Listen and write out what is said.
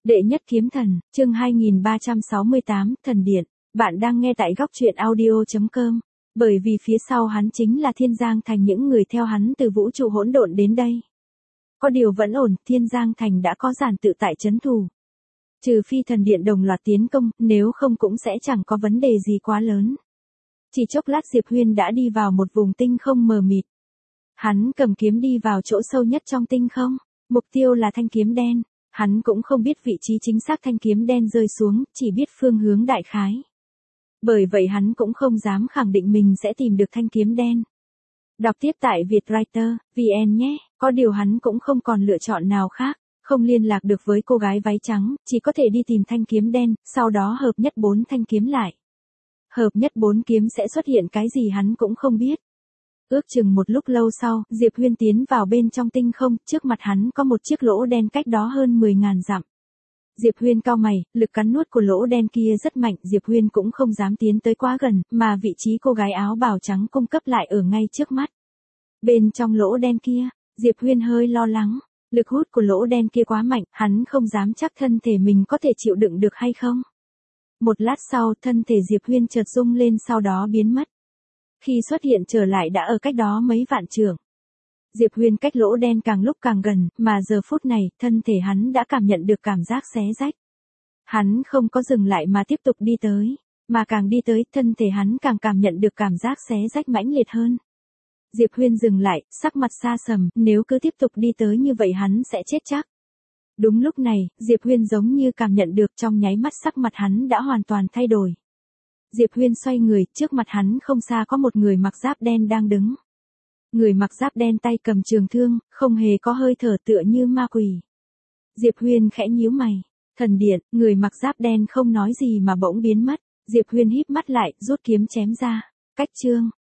Đệ nhất kiếm thần, chương 2368, thần điện. Bạn đang nghe tại góc truyện audio.com. Bởi vì phía sau hắn chính là Thiên Giang Thành, những người theo hắn từ vũ trụ hỗn độn đến đây. Có điều vẫn ổn, Thiên Giang Thành đã có giản tự tại trấn thủ. Trừ phi thần điện đồng loạt tiến công, nếu không cũng sẽ chẳng có vấn đề gì quá lớn. Chỉ chốc lát Diệp Huyên đã đi vào một vùng tinh không mờ mịt. Hắn cầm kiếm đi vào chỗ sâu nhất trong tinh không, mục tiêu là thanh kiếm đen. Hắn cũng không biết vị trí chính xác thanh kiếm đen rơi xuống, chỉ biết phương hướng đại khái. Bởi vậy hắn cũng không dám khẳng định mình sẽ tìm được thanh kiếm đen. Đọc tiếp tại Vietwriter, VN nhé, có điều hắn cũng không còn lựa chọn nào khác, không liên lạc được với cô gái váy trắng, chỉ có thể đi tìm thanh kiếm đen, sau đó hợp nhất 4 thanh kiếm lại. Hợp nhất 4 kiếm sẽ xuất hiện cái gì hắn cũng không biết. Ước chừng một lúc lâu sau, Diệp Huyên tiến vào bên trong tinh không, trước mặt hắn có một chiếc lỗ đen cách đó hơn 10.000 dặm. Diệp Huyên cau mày, lực cắn nuốt của lỗ đen kia rất mạnh, Diệp Huyên cũng không dám tiến tới quá gần, mà vị trí cô gái áo bào trắng cung cấp lại ở ngay trước mắt. Bên trong lỗ đen kia, Diệp Huyên hơi lo lắng, lực hút của lỗ đen kia quá mạnh, hắn không dám chắc thân thể mình có thể chịu đựng được hay không. Một lát sau, thân thể Diệp Huyên chợt rung lên sau đó biến mất. Khi xuất hiện trở lại đã ở cách đó mấy vạn trượng. Diệp Huyên cách lỗ đen càng lúc càng gần, mà giờ phút này, thân thể hắn đã cảm nhận được cảm giác xé rách. Hắn không có dừng lại mà tiếp tục đi tới, mà càng đi tới, thân thể hắn càng cảm nhận được cảm giác xé rách mãnh liệt hơn. Diệp Huyên dừng lại, sắc mặt xa sầm, nếu cứ tiếp tục đi tới như vậy hắn sẽ chết chắc. Đúng lúc này, Diệp Huyên giống như cảm nhận được, trong nháy mắt sắc mặt hắn đã hoàn toàn thay đổi. Diệp Huyên xoay người, trước mặt hắn không xa có một người mặc giáp đen đang đứng. Người mặc giáp đen tay cầm trường thương, không hề có hơi thở, tựa như ma quỷ. Diệp Huyên khẽ nhíu mày. Thần điện, người mặc giáp đen không nói gì mà bỗng biến mất. Diệp Huyên híp mắt lại, rút kiếm chém ra. Cách chương,